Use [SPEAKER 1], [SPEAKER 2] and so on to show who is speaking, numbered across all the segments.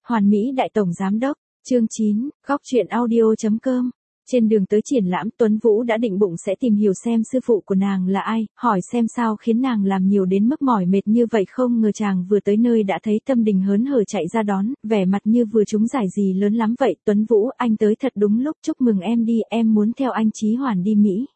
[SPEAKER 1] Hoàn Mỹ Đại Tổng Giám Đốc, chương 9, góc truyện audio.com. Trên đường tới triển lãm, Tuấn Vũ đã định bụng sẽ tìm hiểu xem sư phụ của nàng là ai, hỏi xem sao khiến nàng làm nhiều đến mức mỏi mệt như vậy. Không ngờ chàng vừa tới nơi đã thấy Tâm Đình hớn hở chạy ra đón, vẻ mặt như vừa trúng giải gì lớn lắm vậy. Tuấn Vũ, anh tới thật đúng lúc, chúc mừng em đi, em muốn theo anh Chí Hoàn đi Mỹ.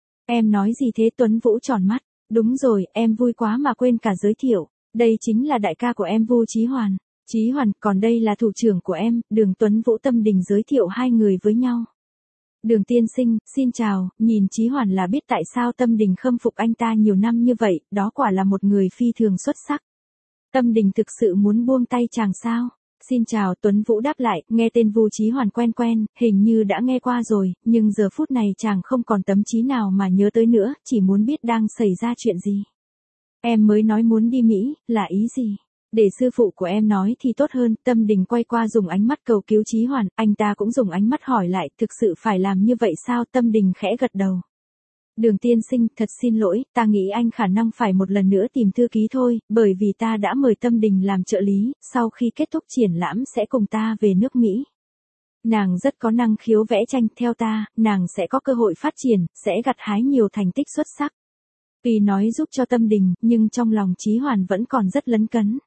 [SPEAKER 1] Em nói gì thế? Tuấn Vũ tròn mắt. Đúng rồi, em vui quá mà quên cả giới thiệu. Đây chính là đại ca của em, Vu Chí Hoàn. Chí Hoàn, còn đây là thủ trưởng của em, Đường. Tuấn Vũ Tâm Đình giới thiệu hai người với nhau. Đường tiên sinh, xin chào. Nhìn Chí Hoàn là biết tại sao Tâm Đình khâm phục anh ta nhiều năm như vậy, đó quả là một người phi thường xuất sắc. Tâm Đình thực sự muốn buông tay chàng sao? Xin chào. Tuấn Vũ đáp lại, nghe tên Vu Chí Hoàn quen quen, hình như đã nghe qua rồi, nhưng giờ phút này chàng không còn tâm trí nào mà nhớ tới nữa, chỉ muốn biết đang xảy ra chuyện gì. Em mới nói muốn đi Mỹ, là ý gì? Để sư phụ của em nói thì tốt hơn. Tâm Đình quay qua dùng ánh mắt cầu cứu Chí Hoàn, anh ta cũng dùng ánh mắt hỏi lại, thực sự phải làm như vậy sao? Tâm Đình khẽ gật đầu. Đường tiên sinh, thật xin lỗi, ta nghĩ anh khả năng phải một lần nữa tìm thư ký thôi, bởi vì ta đã mời Tâm Đình làm trợ lý, sau khi kết thúc triển lãm sẽ cùng ta về nước Mỹ. Nàng rất có năng khiếu vẽ tranh, theo ta, nàng sẽ có cơ hội phát triển, sẽ gặt hái nhiều thành tích xuất sắc. Tuy nói giúp cho Tâm Đình, nhưng trong lòng Chí Hoàn vẫn còn rất lấn cấn.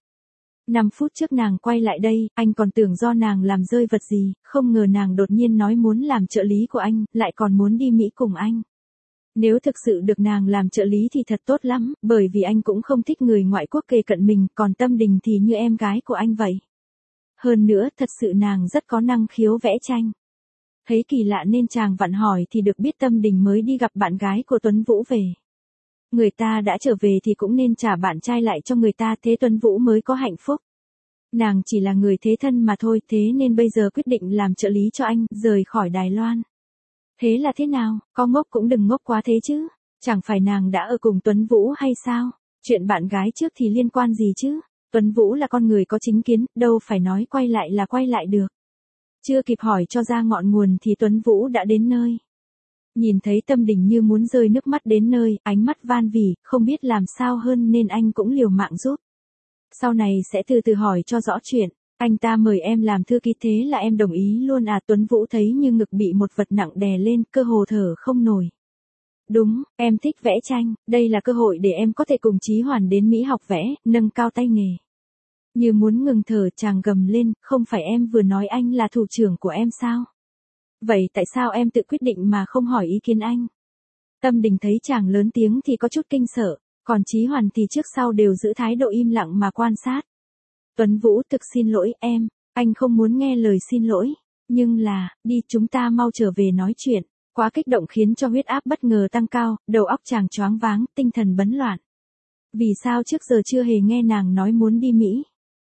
[SPEAKER 1] 5 phút trước nàng quay lại đây, anh còn tưởng do nàng làm rơi vật gì, không ngờ nàng đột nhiên nói muốn làm trợ lý của anh, lại còn muốn đi Mỹ cùng anh. Nếu thực sự được nàng làm trợ lý thì thật tốt lắm, bởi vì anh cũng không thích người ngoại quốc kề cận mình, còn Tâm Đình thì như em gái của anh vậy. Hơn nữa, thật sự nàng rất có năng khiếu vẽ tranh. Thấy kỳ lạ nên chàng vặn hỏi thì được biết Tâm Đình mới đi gặp bạn gái của Tuấn Vũ về. Người ta đã trở về thì cũng nên trả bạn trai lại cho người ta, thế Tuấn Vũ mới có hạnh phúc. Nàng chỉ là người thế thân mà thôi, thế nên bây giờ quyết định làm trợ lý cho anh, rời khỏi Đài Loan. Thế là thế nào, có ngốc cũng đừng ngốc quá thế chứ, chẳng phải nàng đã ở cùng Tuấn Vũ hay sao, chuyện bạn gái trước thì liên quan gì chứ, Tuấn Vũ là con người có chính kiến, đâu phải nói quay lại là quay lại được. Chưa kịp hỏi cho ra ngọn nguồn thì Tuấn Vũ đã đến nơi. Nhìn thấy Tâm Đình như muốn rơi nước mắt đến nơi, ánh mắt van vỉ, không biết làm sao hơn nên anh cũng liều mạng giúp. Sau này sẽ từ từ hỏi cho rõ chuyện, anh ta mời em làm thư ký thế là em đồng ý luôn à? Tuấn Vũ thấy như ngực bị một vật nặng đè lên, cơ hồ thở không nổi. Đúng, em thích vẽ tranh, đây là cơ hội để em có thể cùng Chí Hoàn đến Mỹ học vẽ, nâng cao tay nghề. Như muốn ngừng thở chàng gầm lên, không phải em vừa nói anh là thủ trưởng của em sao? Vậy tại sao em tự quyết định mà không hỏi ý kiến anh? Tâm Đình thấy chàng lớn tiếng thì có chút kinh sợ, còn Chí Hoàn thì trước sau đều giữ thái độ im lặng mà quan sát. Tuấn Vũ, thực xin lỗi em, anh không muốn nghe lời xin lỗi, nhưng là, đi chúng ta mau trở về nói chuyện. Quá kích động khiến cho huyết áp bất ngờ tăng cao, đầu óc chàng choáng váng, tinh thần bấn loạn. Vì sao trước giờ chưa hề nghe nàng nói muốn đi Mỹ?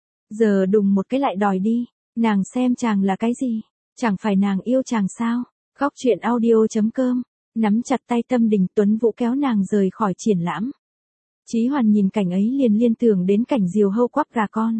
[SPEAKER 1] Giờ đùng một cái lại đòi đi, nàng xem chàng là cái gì? Chẳng phải nàng yêu chàng sao? Góc truyện audio.com. Nắm chặt tay Tâm Đình, Tuấn Vũ kéo nàng rời khỏi triển lãm. Chí Hoàn nhìn cảnh ấy liền liên tưởng đến cảnh diều hâu quắp gà con.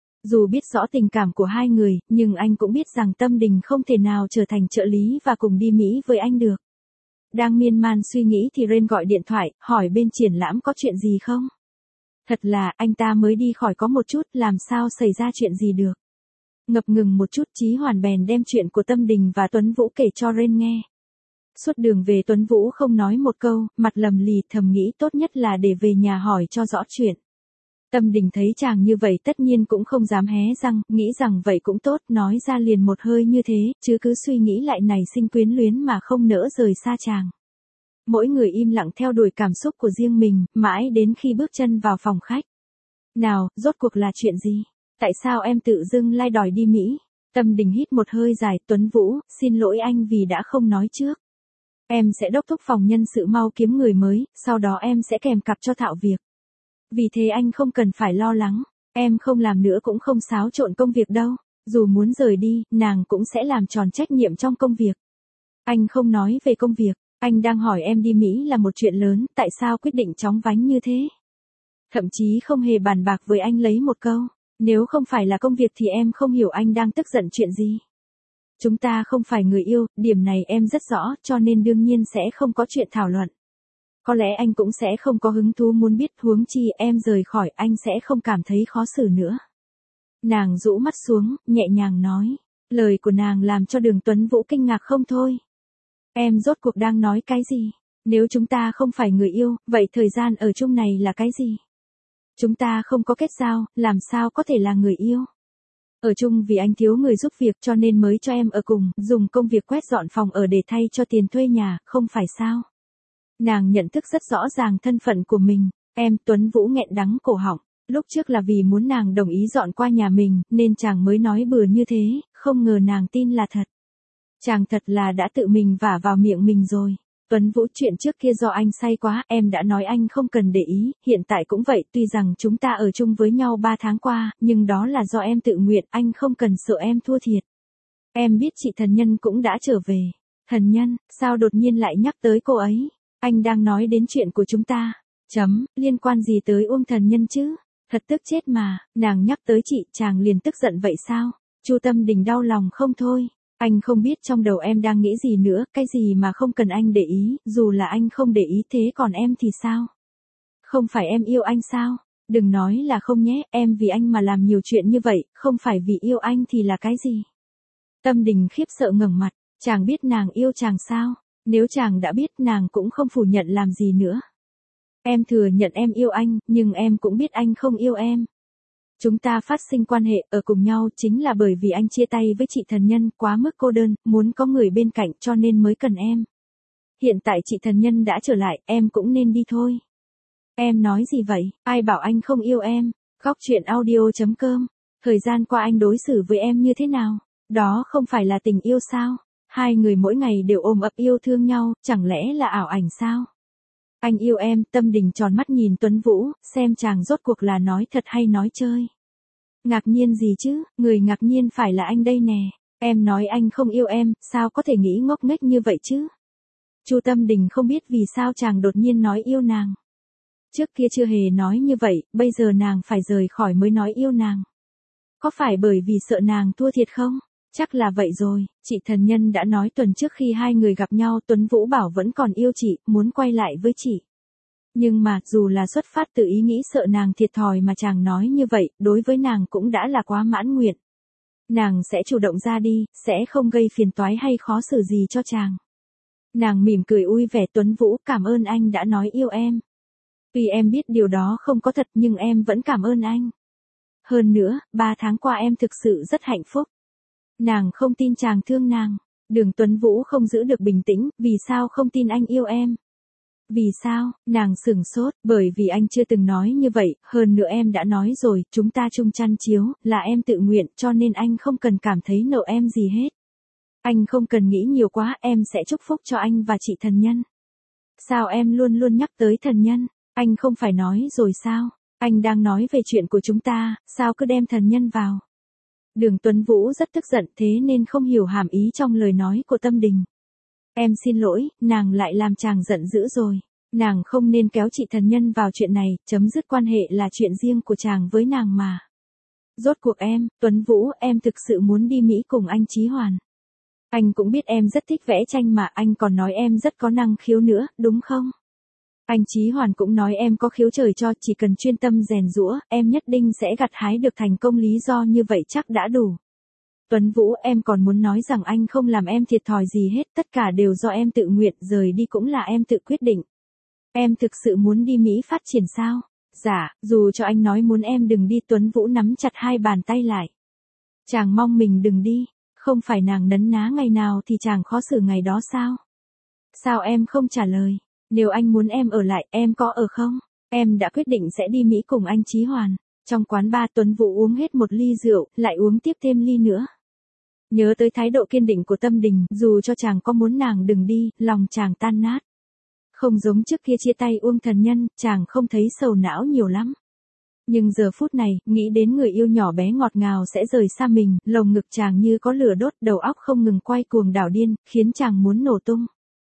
[SPEAKER 1] Dù biết rõ tình cảm của hai người, nhưng anh cũng biết rằng Tâm Đình không thể nào trở thành trợ lý và cùng đi Mỹ với anh được. Đang miên man suy nghĩ thì Ren gọi điện thoại, hỏi bên triển lãm có chuyện gì không? Thật là, anh ta mới đi khỏi có một chút, làm sao xảy ra chuyện gì được. Ngập ngừng một chút, Chí Hoàn bèn đem chuyện của Tâm Đình và Tuấn Vũ kể cho Ren nghe. Suốt đường về Tuấn Vũ không nói một câu, mặt lầm lì, thầm nghĩ tốt nhất là để về nhà hỏi cho rõ chuyện. Tâm Đình thấy chàng như vậy tất nhiên cũng không dám hé răng, nghĩ rằng vậy cũng tốt, nói ra liền một hơi như thế, chứ cứ suy nghĩ lại nảy sinh quyến luyến mà không nỡ rời xa chàng. Mỗi người im lặng theo đuổi cảm xúc của riêng mình, mãi đến khi bước chân vào phòng khách. Nào, rốt cuộc là chuyện gì? Tại sao em tự dưng lai đòi đi Mỹ? Tâm Đình hít một hơi dài, Tuấn Vũ, xin lỗi anh vì đã không nói trước. Em sẽ đốc thúc phòng nhân sự mau kiếm người mới, sau đó em sẽ kèm cặp cho thạo việc. Vì thế anh không cần phải lo lắng, em không làm nữa cũng không xáo trộn công việc đâu, dù muốn rời đi, nàng cũng sẽ làm tròn trách nhiệm trong công việc. Anh không nói về công việc, anh đang hỏi em đi Mỹ là một chuyện lớn, tại sao quyết định chóng vánh như thế? Thậm chí không hề bàn bạc với anh lấy một câu, nếu không phải là công việc thì em không hiểu anh đang tức giận chuyện gì. Chúng ta không phải người yêu, điểm này em rất rõ, cho nên đương nhiên sẽ không có chuyện thảo luận. Có lẽ anh cũng sẽ không có hứng thú muốn biết, huống chi em rời khỏi anh sẽ không cảm thấy khó xử nữa. Nàng rũ mắt xuống, nhẹ nhàng nói. Lời của nàng làm cho Đường Tuấn Vũ kinh ngạc không thôi. Em rốt cuộc đang nói cái gì? Nếu chúng ta không phải người yêu, vậy thời gian ở chung này là cái gì? Chúng ta không có kết giao, làm sao có thể là người yêu? Ở chung vì anh thiếu người giúp việc cho nên mới cho em ở cùng, dùng công việc quét dọn phòng ở để thay cho tiền thuê nhà, không phải sao? Nàng nhận thức rất rõ ràng thân phận của mình. Em, Tuấn Vũ nghẹn đắng cổ họng. Lúc trước là vì muốn nàng đồng ý dọn qua nhà mình, nên chàng mới nói bừa như thế, không ngờ nàng tin là thật. Chàng thật là đã tự mình vả vào miệng mình rồi. Tuấn Vũ, chuyện trước kia do anh say quá, em đã nói anh không cần để ý, hiện tại cũng vậy, tuy rằng chúng ta ở chung với nhau 3 tháng qua, nhưng đó là do em tự nguyện, anh không cần sợ em thua thiệt. Em biết chị Thần Nhân cũng đã trở về. Thần Nhân, sao đột nhiên lại nhắc tới cô ấy? Anh đang nói đến chuyện của chúng ta. Liên quan gì tới Uông Thần Nhân chứ? Thật tức chết mà, nàng nhắc tới chị, chàng liền tức giận vậy sao? Chu Tâm Đình đau lòng không thôi. Anh không biết trong đầu em đang nghĩ gì nữa, cái gì mà không cần anh để ý, dù là anh không để ý thế còn em thì sao? Không phải em yêu anh sao? Đừng nói là không nhé, em vì anh mà làm nhiều chuyện như vậy, không phải vì yêu anh thì là cái gì? Tâm Đình khiếp sợ ngẩng mặt, chàng biết nàng yêu chàng sao? Nếu chàng đã biết nàng cũng không phủ nhận làm gì nữa. Em thừa nhận em yêu anh, nhưng em cũng biết anh không yêu em. Chúng ta phát sinh quan hệ ở cùng nhau chính là bởi vì anh chia tay với chị Thần Nhân quá mức cô đơn, muốn có người bên cạnh cho nên mới cần em. Hiện tại chị Thần Nhân đã trở lại, em cũng nên đi thôi. Em nói gì vậy, ai bảo anh không yêu em? Góc truyện audio.com. Thời gian qua anh đối xử với em như thế nào? Đó không phải là tình yêu sao? Hai người mỗi ngày đều ôm ấp yêu thương nhau, chẳng lẽ là ảo ảnh sao? Anh yêu em, Tâm Đình tròn mắt nhìn Tuấn Vũ, xem chàng rốt cuộc là nói thật hay nói chơi. Ngạc nhiên gì chứ, người ngạc nhiên phải là anh đây nè. Em nói anh không yêu em, sao có thể nghĩ ngốc nghếch như vậy chứ? Chu Tâm Đình không biết vì sao chàng đột nhiên nói yêu nàng. Trước kia chưa hề nói như vậy, bây giờ nàng phải rời khỏi mới nói yêu nàng. Có phải bởi vì sợ nàng thua thiệt không? Chắc là vậy rồi, chị Thần Nhân đã nói tuần trước khi hai người gặp nhau Tuấn Vũ bảo vẫn còn yêu chị, muốn quay lại với chị. Nhưng mà, dù là xuất phát từ ý nghĩ sợ nàng thiệt thòi mà chàng nói như vậy, đối với nàng cũng đã là quá mãn nguyện. Nàng sẽ chủ động ra đi, sẽ không gây phiền toái hay khó xử gì cho chàng. Nàng mỉm cười vui vẻ, Tuấn Vũ, cảm ơn anh đã nói yêu em. Tuy em biết điều đó không có thật nhưng em vẫn cảm ơn anh. Hơn nữa, 3 tháng qua em thực sự rất hạnh phúc. Nàng không tin chàng thương nàng. Đường Tuấn Vũ không giữ được bình tĩnh, vì sao không tin anh yêu em? Vì sao? Nàng sửng sốt, bởi vì anh chưa từng nói như vậy, hơn nữa em đã nói rồi, chúng ta chung chăn chiếu, là em tự nguyện, cho nên anh không cần cảm thấy nợ em gì hết. Anh không cần nghĩ nhiều quá, em sẽ chúc phúc cho anh và chị Thần Nhân. Sao em luôn luôn nhắc tới Thần Nhân? Anh không phải nói rồi sao? Anh đang nói về chuyện của chúng ta, sao cứ đem Thần Nhân vào? Đường Tuấn Vũ rất tức giận thế nên không hiểu hàm ý trong lời nói của Tâm Đình. Em xin lỗi, nàng lại làm chàng giận dữ rồi. Nàng không nên kéo chị Thần Nhân vào chuyện này, chấm dứt quan hệ là chuyện riêng của chàng với nàng mà. Rốt cuộc em, Tuấn Vũ, em thực sự muốn đi Mỹ cùng anh Chí Hoàn. Anh cũng biết em rất thích vẽ tranh mà anh còn nói em rất có năng khiếu nữa, đúng không? Anh Chí Hoàn cũng nói em có khiếu trời cho, chỉ cần chuyên tâm rèn giũa, em nhất định sẽ gặt hái được thành công, lý do như vậy chắc đã đủ. Tuấn Vũ, em còn muốn nói rằng anh không làm em thiệt thòi gì hết, tất cả đều do em tự nguyện, rời đi cũng là em tự quyết định. Em thực sự muốn đi Mỹ phát triển sao? Dạ, dù cho anh nói muốn em đừng đi, Tuấn Vũ nắm chặt hai bàn tay lại. Chàng mong mình đừng đi, không phải nàng nấn ná ngày nào thì chàng khó xử ngày đó sao? Sao em không trả lời? Nếu anh muốn em ở lại, em có ở không? Em đã quyết định sẽ đi Mỹ cùng anh Chí Hoàn. Trong quán bar Tuấn Vũ uống hết một ly rượu, lại uống tiếp thêm ly nữa. Nhớ tới thái độ kiên định của Tâm Đình, dù cho chàng có muốn nàng đừng đi, lòng chàng tan nát. Không giống trước kia chia tay Uông Thần Nhân, chàng không thấy sầu não nhiều lắm. Nhưng giờ phút này, nghĩ đến người yêu nhỏ bé ngọt ngào sẽ rời xa mình, lồng ngực chàng như có lửa đốt, đầu óc không ngừng quay cuồng đảo điên, khiến chàng muốn nổ tung.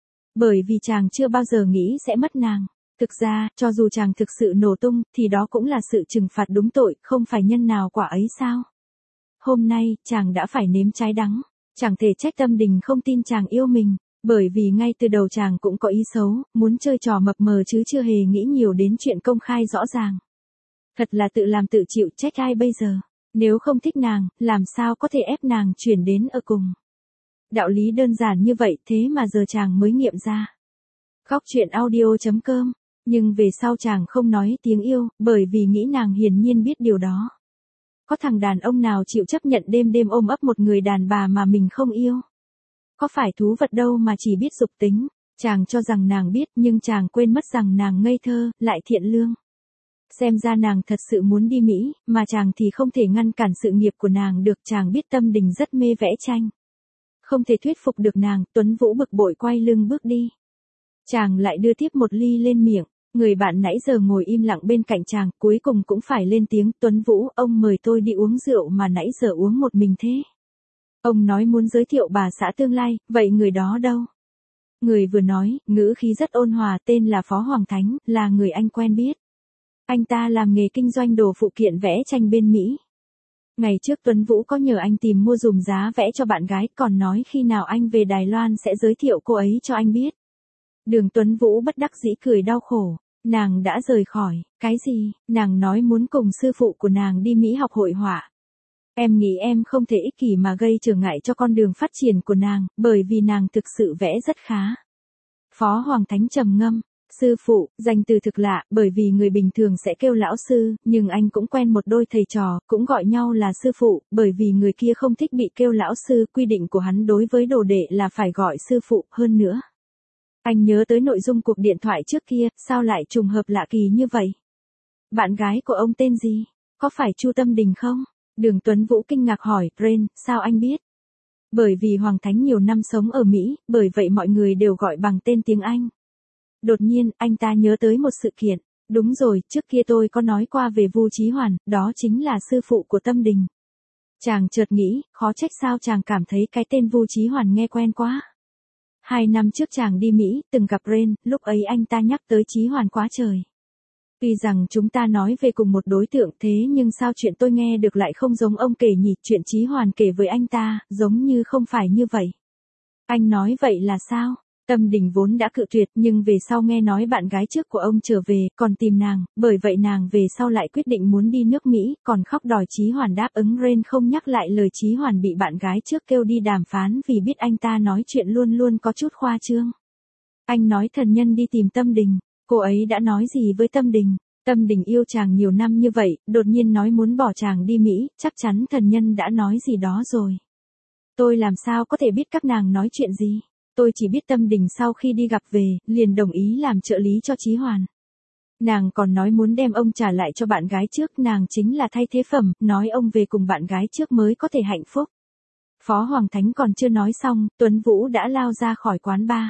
[SPEAKER 1] Bởi vì chàng chưa bao giờ nghĩ sẽ mất nàng. Thực ra, cho dù chàng thực sự nổ tung, thì đó cũng là sự trừng phạt đúng tội, không phải nhân nào quả ấy sao? Hôm nay, chàng đã phải nếm trái đắng. Chẳng thể trách Tâm Đình không tin chàng yêu mình, bởi vì ngay từ đầu chàng cũng có ý xấu, muốn chơi trò mập mờ chứ chưa hề nghĩ nhiều đến chuyện công khai rõ ràng. Thật là tự làm tự chịu, trách ai bây giờ? Nếu không thích nàng, làm sao có thể ép nàng chuyển đến ở cùng. Đạo lý đơn giản như vậy thế mà giờ chàng mới nghiệm ra. Góc chuyện audio.com. Nhưng về sau chàng không nói tiếng yêu, bởi vì nghĩ nàng hiển nhiên biết điều đó. Có thằng đàn ông nào chịu chấp nhận đêm đêm ôm ấp một người đàn bà mà mình không yêu. Có phải thú vật đâu mà chỉ biết dục tính. Chàng cho rằng nàng biết nhưng chàng quên mất rằng nàng ngây thơ, lại thiện lương. Xem ra nàng thật sự muốn đi Mỹ, mà chàng thì không thể ngăn cản sự nghiệp của nàng được. Chàng biết Tâm Đình rất mê vẽ tranh. Không thể thuyết phục được nàng, Tuấn Vũ bực bội quay lưng bước đi. Chàng lại đưa tiếp một ly lên miệng. Người bạn nãy giờ ngồi im lặng bên cạnh chàng, cuối cùng cũng phải lên tiếng. Tuấn Vũ, ông mời tôi đi uống rượu mà nãy giờ uống một mình thế. Ông nói muốn giới thiệu bà xã tương lai, vậy người đó đâu? Người vừa nói, ngữ khí rất ôn hòa, tên là Phó Hoàng Thánh, là người anh quen biết. Anh ta làm nghề kinh doanh đồ phụ kiện vẽ tranh bên Mỹ. Ngày trước Tuấn Vũ có nhờ anh tìm mua dùm giá vẽ cho bạn gái, còn nói khi nào anh về Đài Loan sẽ giới thiệu cô ấy cho anh biết. Đường Tuấn Vũ bất đắc dĩ cười đau khổ. Nàng đã rời khỏi. Cái gì? Nàng nói muốn cùng sư phụ của nàng đi Mỹ học hội họa. Em nghĩ em không thể ích kỷ mà gây trở ngại cho con đường phát triển của nàng, bởi vì nàng thực sự vẽ rất khá. Phó Hoàng Thánh trầm ngâm. Sư phụ, danh từ thực lạ, bởi vì người bình thường sẽ kêu lão sư, nhưng anh cũng quen một đôi thầy trò, cũng gọi nhau là sư phụ, bởi vì người kia không thích bị kêu lão sư, quy định của hắn đối với đồ đệ là phải gọi sư phụ, hơn nữa. Anh nhớ tới nội dung cuộc điện thoại trước kia, sao lại trùng hợp lạ kỳ như vậy? Bạn gái của ông tên gì? Có phải Chu Tâm Đình không? Đường Tuấn Vũ kinh ngạc hỏi, Ren, sao anh biết? Bởi vì Hoàng Thánh nhiều năm sống ở Mỹ, bởi vậy mọi người đều gọi bằng tên tiếng Anh. Đột nhiên, anh ta nhớ tới một sự kiện. Đúng rồi, trước kia tôi có nói qua về Vu Chí Hoàn, đó chính là sư phụ của Tâm Đình. Chàng chợt nghĩ, khó trách sao chàng cảm thấy cái tên Vu Chí Hoàn nghe quen quá. 2 năm trước chàng đi Mỹ, từng gặp Ren, lúc ấy anh ta nhắc tới Chí Hoàn quá trời. Tuy rằng chúng ta nói về cùng một đối tượng thế nhưng sao chuyện tôi nghe được lại không giống ông kể nhỉ, chuyện Chí Hoàn kể với anh ta, giống như không phải như vậy. Anh nói vậy là sao? Tâm Đình vốn đã cự tuyệt nhưng về sau nghe nói bạn gái trước của ông trở về, còn tìm nàng, bởi vậy nàng về sau lại quyết định muốn đi nước Mỹ, còn khóc đòi Chí Hoàn đáp ứng. Ren không nhắc lại lời Chí Hoàn bị bạn gái trước kêu đi đàm phán vì biết anh ta nói chuyện luôn luôn có chút khoa trương. Anh nói thần nhân đi tìm Tâm Đình, cô ấy đã nói gì với Tâm Đình? Tâm Đình yêu chàng nhiều năm như vậy, đột nhiên nói muốn bỏ chàng đi Mỹ, chắc chắn thần nhân đã nói gì đó rồi. Tôi làm sao có thể biết các nàng nói chuyện gì? Tôi chỉ biết Tâm Đình sau khi đi gặp về, liền đồng ý làm trợ lý cho Chí Hoàn. Nàng còn nói muốn đem ông trả lại cho bạn gái trước, nàng chính là thay thế phẩm, nói ông về cùng bạn gái trước mới có thể hạnh phúc. Phó Hoàng Thánh còn chưa nói xong, Tuấn Vũ đã lao ra khỏi quán bar.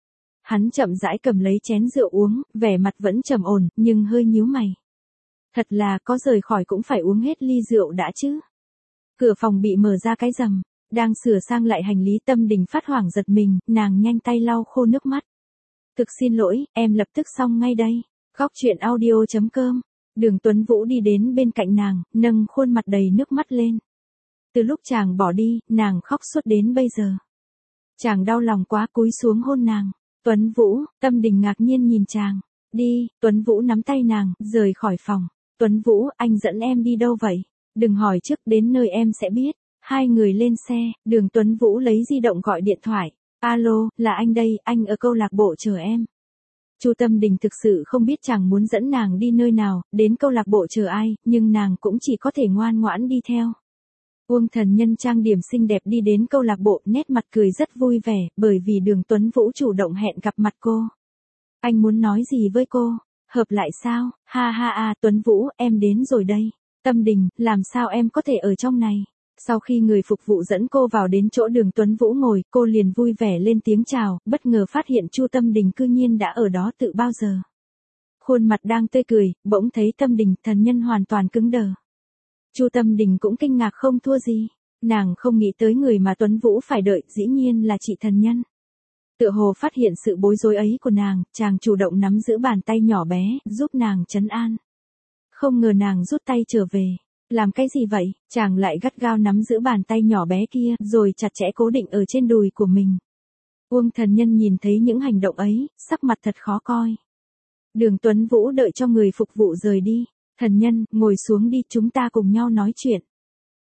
[SPEAKER 1] Hắn chậm rãi cầm lấy chén rượu uống, vẻ mặt vẫn trầm ổn, nhưng hơi nhíu mày. Thật là có rời khỏi cũng phải uống hết ly rượu đã chứ. Cửa phòng bị mở ra cái rầm. Đang sửa sang lại hành lý, Tâm Đình phát hoảng giật mình, nàng nhanh tay lau khô nước mắt. Thực xin lỗi, em lập tức xong ngay đây. Góc chuyện audio.com. Đường Tuấn Vũ đi đến bên cạnh nàng, nâng khuôn mặt đầy nước mắt lên. Từ lúc chàng bỏ đi, nàng khóc suốt đến bây giờ. Chàng đau lòng quá cúi xuống hôn nàng. Tuấn Vũ, Tâm Đình ngạc nhiên nhìn chàng. Đi, Tuấn Vũ nắm tay nàng, rời khỏi phòng. Tuấn Vũ, anh dẫn em đi đâu vậy? Đừng hỏi trước, đến nơi em sẽ biết. Hai người lên xe, Đường Tuấn Vũ lấy di động gọi điện thoại. Alo, là anh đây, anh ở câu lạc bộ chờ em. Chu Tâm Đình thực sự không biết chàng muốn dẫn nàng đi nơi nào, đến câu lạc bộ chờ ai, nhưng nàng cũng chỉ có thể ngoan ngoãn đi theo. Uông Thần Nhân trang điểm xinh đẹp đi đến câu lạc bộ, nét mặt cười rất vui vẻ, bởi vì Đường Tuấn Vũ chủ động hẹn gặp mặt cô. Anh muốn nói gì với cô? Hợp lại sao? Ha ha ha, Tuấn Vũ, em đến rồi đây. Tâm Đình, làm sao em có thể ở trong này? Sau khi người phục vụ dẫn cô vào đến chỗ Đường Tuấn Vũ ngồi, cô liền vui vẻ lên tiếng chào, bất ngờ phát hiện Chu Tâm Đình cư nhiên đã ở đó từ bao giờ. Khuôn mặt đang tươi cười, bỗng thấy Tâm Đình, Thần Nhân hoàn toàn cứng đờ. Chu Tâm Đình cũng kinh ngạc không thua gì, nàng không nghĩ tới người mà Tuấn Vũ phải đợi, dĩ nhiên là chị Thần Nhân. Tựa hồ phát hiện sự bối rối ấy của nàng, chàng chủ động nắm giữ bàn tay nhỏ bé, giúp nàng trấn an. Không ngờ nàng rút tay trở về. Làm cái gì vậy? Chàng lại gắt gao nắm giữ bàn tay nhỏ bé kia, rồi chặt chẽ cố định ở trên đùi của mình. Uông Thần Nhân nhìn thấy những hành động ấy, sắc mặt thật khó coi. Đường Tuấn Vũ đợi cho người phục vụ rời đi. Thần Nhân, ngồi xuống đi, chúng ta cùng nhau nói chuyện.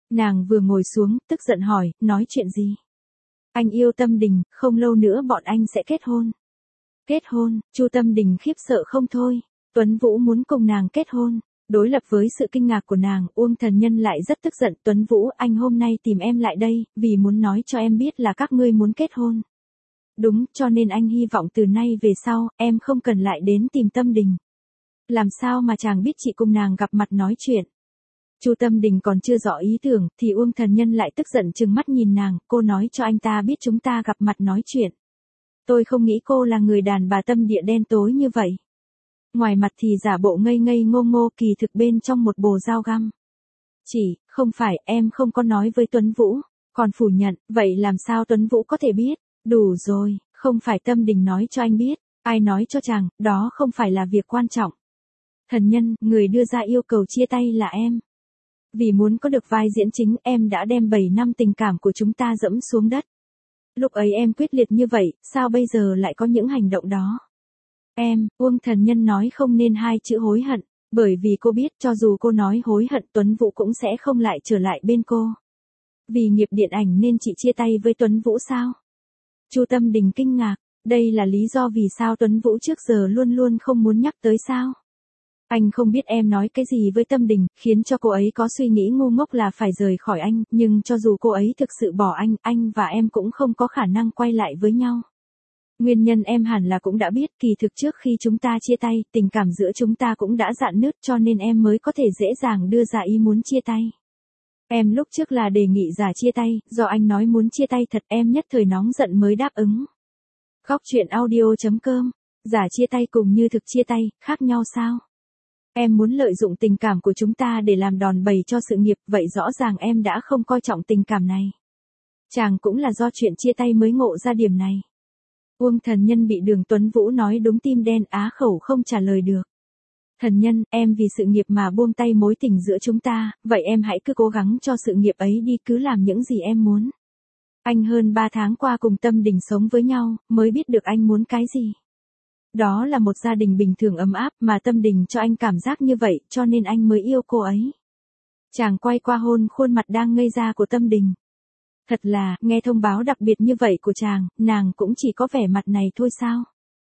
[SPEAKER 1] Nàng vừa ngồi xuống, tức giận hỏi, nói chuyện gì? Anh yêu Tâm Đình, không lâu nữa bọn anh sẽ kết hôn. Kết hôn, Chu Tâm Đình khiếp sợ không thôi. Tuấn Vũ muốn cùng nàng kết hôn. Đối lập với sự kinh ngạc của nàng, Uông Thần Nhân lại rất tức giận. Tuấn Vũ, anh hôm nay tìm em lại đây, vì muốn nói cho em biết là các ngươi muốn kết hôn. Đúng, cho nên anh hy vọng từ nay về sau, em không cần lại đến tìm Tâm Đình. Làm sao mà chàng biết chị cùng nàng gặp mặt nói chuyện? Chu Tâm Đình còn chưa rõ ý tưởng, thì Uông Thần Nhân lại tức giận trừng mắt nhìn nàng, cô nói cho anh ta biết chúng ta gặp mặt nói chuyện. Tôi không nghĩ cô là người đàn bà tâm địa đen tối như vậy. Ngoài mặt thì giả bộ ngây ngây ngô ngô, kỳ thực bên trong một bồ dao găm. Không phải, em không có nói với Tuấn Vũ, còn phủ nhận, vậy làm sao Tuấn Vũ có thể biết? Đủ rồi, không phải Tâm Đình nói cho anh biết, ai nói cho chàng, đó không phải là việc quan trọng. Thần Nhân, người đưa ra yêu cầu chia tay là em. Vì muốn có được vai diễn chính, em đã đem 7 năm tình cảm của chúng ta dẫm xuống đất. Lúc ấy em quyết liệt như vậy, sao bây giờ lại có những hành động đó? Uông Thần Nhân nói không nên hai chữ hối hận, bởi vì cô biết cho dù cô nói hối hận Tuấn Vũ cũng sẽ không lại trở lại bên cô. Vì nghiệp điện ảnh nên chị chia tay với Tuấn Vũ sao? Chu Tâm Đình kinh ngạc, đây là lý do vì sao Tuấn Vũ trước giờ luôn luôn không muốn nhắc tới sao? Anh không biết em nói cái gì với Tâm Đình, khiến cho cô ấy có suy nghĩ ngu ngốc là phải rời khỏi anh, nhưng cho dù cô ấy thực sự bỏ anh và em cũng không có khả năng quay lại với nhau. Nguyên nhân em hẳn là cũng đã biết, kỳ thực trước khi chúng ta chia tay, tình cảm giữa chúng ta cũng đã rạn nứt cho nên em mới có thể dễ dàng đưa ra ý muốn chia tay. Em lúc trước là đề nghị giả chia tay, do anh nói muốn chia tay thật em nhất thời nóng giận mới đáp ứng. Góc truyện audio.com, giả chia tay cùng như thực chia tay, khác nhau sao? Em muốn lợi dụng tình cảm của chúng ta để làm đòn bẩy cho sự nghiệp, vậy rõ ràng em đã không coi trọng tình cảm này. Chàng cũng là do chuyện chia tay mới ngộ ra điểm này. Uông Thần Nhân bị Đường Tuấn Vũ nói đúng tim đen, á khẩu không trả lời được. Thần Nhân, em vì sự nghiệp mà buông tay mối tình giữa chúng ta, vậy em hãy cứ cố gắng cho sự nghiệp ấy đi, cứ làm những gì em muốn. Anh hơn 3 tháng qua cùng Tâm Đình sống với nhau, mới biết được anh muốn cái gì. Đó là một gia đình bình thường ấm áp mà Tâm Đình cho anh cảm giác như vậy, cho nên anh mới yêu cô ấy. Chàng quay qua hôn khuôn mặt đang ngây ra của Tâm Đình. Thật là, nghe thông báo đặc biệt như vậy của chàng, nàng cũng chỉ có vẻ mặt này thôi sao?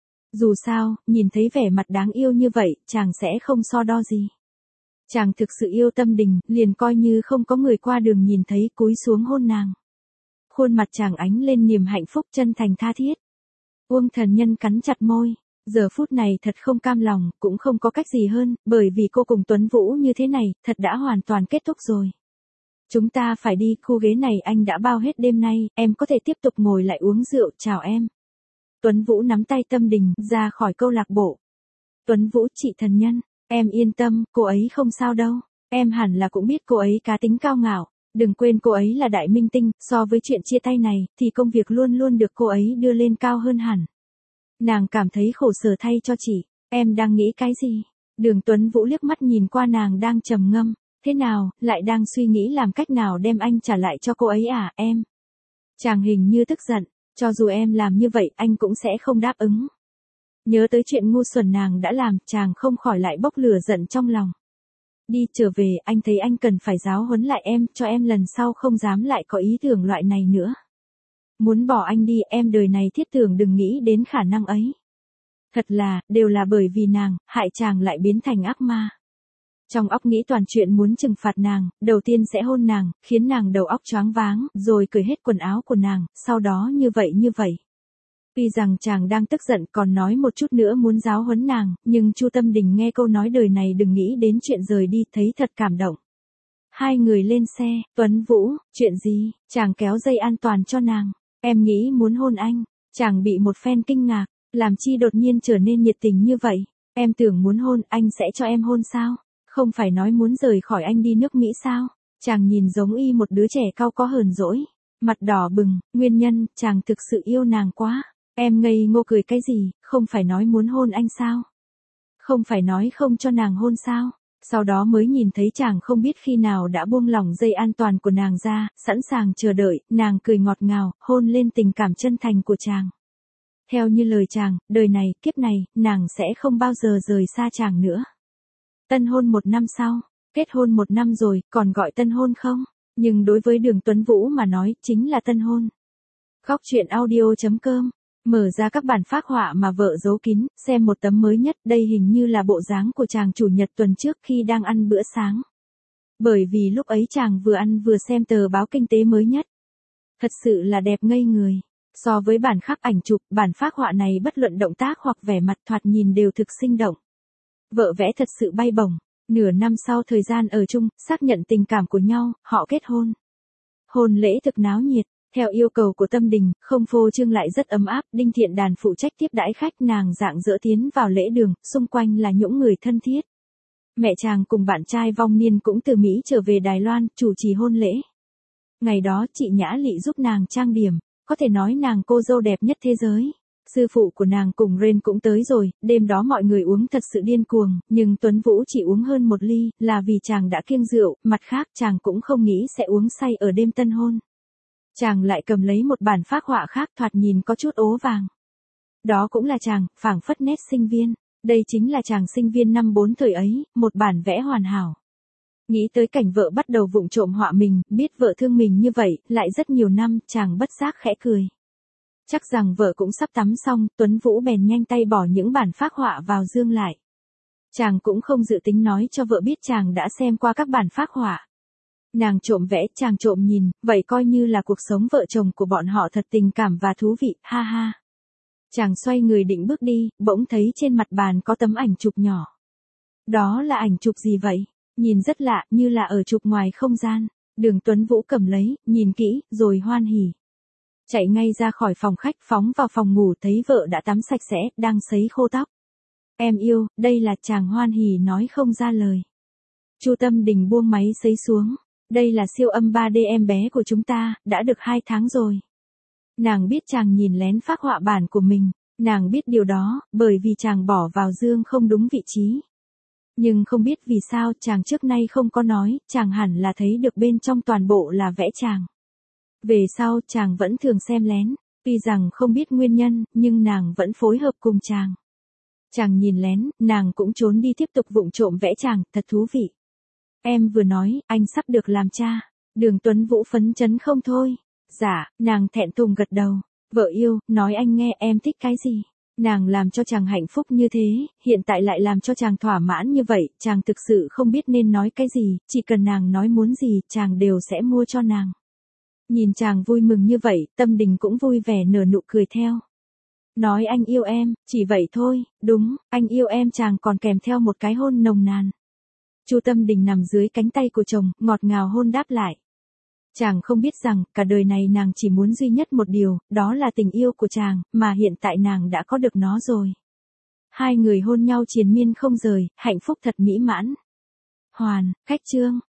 [SPEAKER 1] Dù sao, nhìn thấy vẻ mặt đáng yêu như vậy, chàng sẽ không so đo gì. Chàng thực sự yêu Tâm Đình, liền coi như không có người qua đường nhìn thấy cúi xuống hôn nàng. Khuôn mặt chàng ánh lên niềm hạnh phúc chân thành tha thiết. Uông Thần Nhân cắn chặt môi. Giờ phút này thật không cam lòng, cũng không có cách gì hơn, bởi vì cô cùng Tuấn Vũ như thế này, thật đã hoàn toàn kết thúc rồi. Chúng ta phải đi, khu ghế này anh đã bao hết đêm nay, em có thể tiếp tục ngồi lại uống rượu, chào em. Tuấn Vũ nắm tay Tâm Đình, ra khỏi câu lạc bộ. Tuấn Vũ, chị Thần Nhân, em yên tâm, cô ấy không sao đâu. Em hẳn là cũng biết cô ấy cá tính cao ngạo. Đừng quên cô ấy là đại minh tinh, so với chuyện chia tay này, thì công việc luôn luôn được cô ấy đưa lên cao hơn hẳn. Nàng cảm thấy khổ sở thay cho chị, em đang nghĩ cái gì? Đường Tuấn Vũ liếc mắt nhìn qua nàng đang trầm ngâm, thế nào, lại đang suy nghĩ làm cách nào đem anh trả lại cho cô ấy à, em? Chàng hình như tức giận, cho dù em làm như vậy anh cũng sẽ không đáp ứng. Nhớ tới chuyện ngu xuẩn nàng đã làm, chàng không khỏi lại bốc lửa giận trong lòng. Đi trở về, anh thấy anh cần phải giáo huấn lại em, cho em lần sau không dám lại có ý tưởng loại này nữa. Muốn bỏ anh đi, em đời này thiết tưởng đừng nghĩ đến khả năng ấy. Thật là, đều là bởi vì nàng, hại chàng lại biến thành ác ma. Trong óc nghĩ toàn chuyện muốn trừng phạt nàng, đầu tiên sẽ hôn nàng, khiến nàng đầu óc choáng váng, rồi cởi hết quần áo của nàng, sau đó như vậy. Tuy rằng chàng đang tức giận còn nói một chút nữa muốn giáo huấn nàng, nhưng Chu Tâm Đình nghe câu nói đời này đừng nghĩ đến chuyện rời đi, thấy thật cảm động. Hai người lên xe, Tuấn Vũ, chuyện gì, chàng kéo dây an toàn cho nàng. Em nghĩ muốn hôn anh, chàng bị một phen kinh ngạc, làm chi đột nhiên trở nên nhiệt tình như vậy. Em tưởng muốn hôn, anh sẽ cho em hôn sao? Không phải nói muốn rời khỏi anh đi nước Mỹ sao? Chàng nhìn giống y một đứa trẻ cau có hờn dỗi, mặt đỏ bừng, nguyên nhân, chàng thực sự yêu nàng quá. Em ngây ngô cười cái gì, không phải nói muốn hôn anh sao? Không phải nói không cho nàng hôn sao? Sau đó mới nhìn thấy chàng không biết khi nào đã buông lỏng dây an toàn của nàng ra, sẵn sàng chờ đợi, nàng cười ngọt ngào, hôn lên tình cảm chân thành của chàng. Theo như lời chàng, đời này, kiếp này, nàng sẽ không bao giờ rời xa chàng nữa. Tân hôn 1 năm sau, kết hôn 1 năm rồi, còn gọi tân hôn không? Nhưng đối với Đường Tuấn Vũ mà nói, chính là tân hôn. Góc truyện audio.com. Mở ra các bản phác họa mà vợ giấu kín, xem một tấm mới nhất, đây hình như là bộ dáng của chàng chủ nhật tuần trước khi đang ăn bữa sáng. Bởi vì lúc ấy chàng vừa ăn vừa xem tờ báo kinh tế mới nhất. Thật sự là đẹp ngây người. So với bản khắc ảnh chụp, bản phác họa này bất luận động tác hoặc vẻ mặt thoạt nhìn đều thực sinh động. Vợ vẽ thật sự bay bổng. Nửa năm sau thời gian ở chung, xác nhận tình cảm của nhau, họ kết hôn. Hôn lễ thực náo nhiệt, theo yêu cầu của Tâm Đình, không phô trương lại rất ấm áp, Đinh Thiện Đàn phụ trách tiếp đãi khách, nàng rạng rỡ tiến vào lễ đường, xung quanh là những người thân thiết. Mẹ chàng cùng bạn trai vong niên cũng từ Mỹ trở về Đài Loan, chủ trì hôn lễ. Ngày đó chị Nhã Lị giúp nàng trang điểm, có thể nói nàng cô dâu đẹp nhất thế giới. Sư phụ của nàng cùng Ren cũng tới rồi, đêm đó mọi người uống thật sự điên cuồng, nhưng Tuấn Vũ chỉ uống hơn một ly, là vì chàng đã kiêng rượu, mặt khác chàng cũng không nghĩ sẽ uống say ở đêm tân hôn. Chàng lại cầm lấy một bản phác họa khác thoạt nhìn có chút ố vàng. Đó cũng là chàng, phảng phất nét sinh viên. Đây chính là chàng sinh viên năm 4 thời ấy, một bản vẽ hoàn hảo. Nghĩ tới cảnh vợ bắt đầu vụng trộm họa mình, biết vợ thương mình như vậy, lại rất nhiều năm, chàng bất giác khẽ cười. Chắc rằng vợ cũng sắp tắm xong, Tuấn Vũ bèn nhanh tay bỏ những bản phác họa vào dương lại. Chàng cũng không dự tính nói cho vợ biết chàng đã xem qua các bản phác họa. Nàng trộm vẽ, chàng trộm nhìn, vậy coi như là cuộc sống vợ chồng của bọn họ thật tình cảm và thú vị, ha ha. Chàng xoay người định bước đi, bỗng thấy trên mặt bàn có tấm ảnh chụp nhỏ. Đó là ảnh chụp gì vậy? Nhìn rất lạ, như là ở chụp ngoài không gian. Đường Tuấn Vũ cầm lấy, nhìn kỹ, rồi hoan hỉ. Chạy ngay ra khỏi phòng khách, phóng vào phòng ngủ, thấy vợ đã tắm sạch sẽ, đang sấy khô tóc. Em yêu, đây là, chàng hoan hỉ nói không ra lời. Chu Tâm Đình buông máy sấy xuống. Đây là siêu âm 3D em bé của chúng ta, đã được 2 tháng rồi. Nàng biết chàng nhìn lén phác họa bản của mình, nàng biết điều đó, bởi vì chàng bỏ vào dương không đúng vị trí. Nhưng không biết vì sao chàng trước nay không có nói, chàng hẳn là thấy được bên trong toàn bộ là vẽ chàng. Về sau chàng vẫn thường xem lén, tuy rằng không biết nguyên nhân, nhưng nàng vẫn phối hợp cùng chàng. Chàng nhìn lén, nàng cũng trốn đi tiếp tục vụng trộm vẽ chàng, thật thú vị. Em vừa nói, anh sắp được làm cha. Đường Tuấn Vũ phấn chấn không thôi. Dạ, nàng thẹn thùng gật đầu. Vợ yêu, nói anh nghe em thích cái gì. Nàng làm cho chàng hạnh phúc như thế, hiện tại lại làm cho chàng thỏa mãn như vậy, chàng thực sự không biết nên nói cái gì, chỉ cần nàng nói muốn gì, chàng đều sẽ mua cho nàng. Nhìn chàng vui mừng như vậy, Tâm Đình cũng vui vẻ nở nụ cười theo. Nói anh yêu em, chỉ vậy thôi, đúng, anh yêu em, chàng còn kèm theo một cái hôn nồng nàn. Chu Tâm Đình nằm dưới cánh tay của chồng, ngọt ngào hôn đáp lại. Chàng không biết rằng, cả đời này nàng chỉ muốn duy nhất một điều, đó là tình yêu của chàng, mà hiện tại nàng đã có được nó rồi. Hai người hôn nhau triền miên không rời, hạnh phúc thật mỹ mãn. Hoàn, khách trương.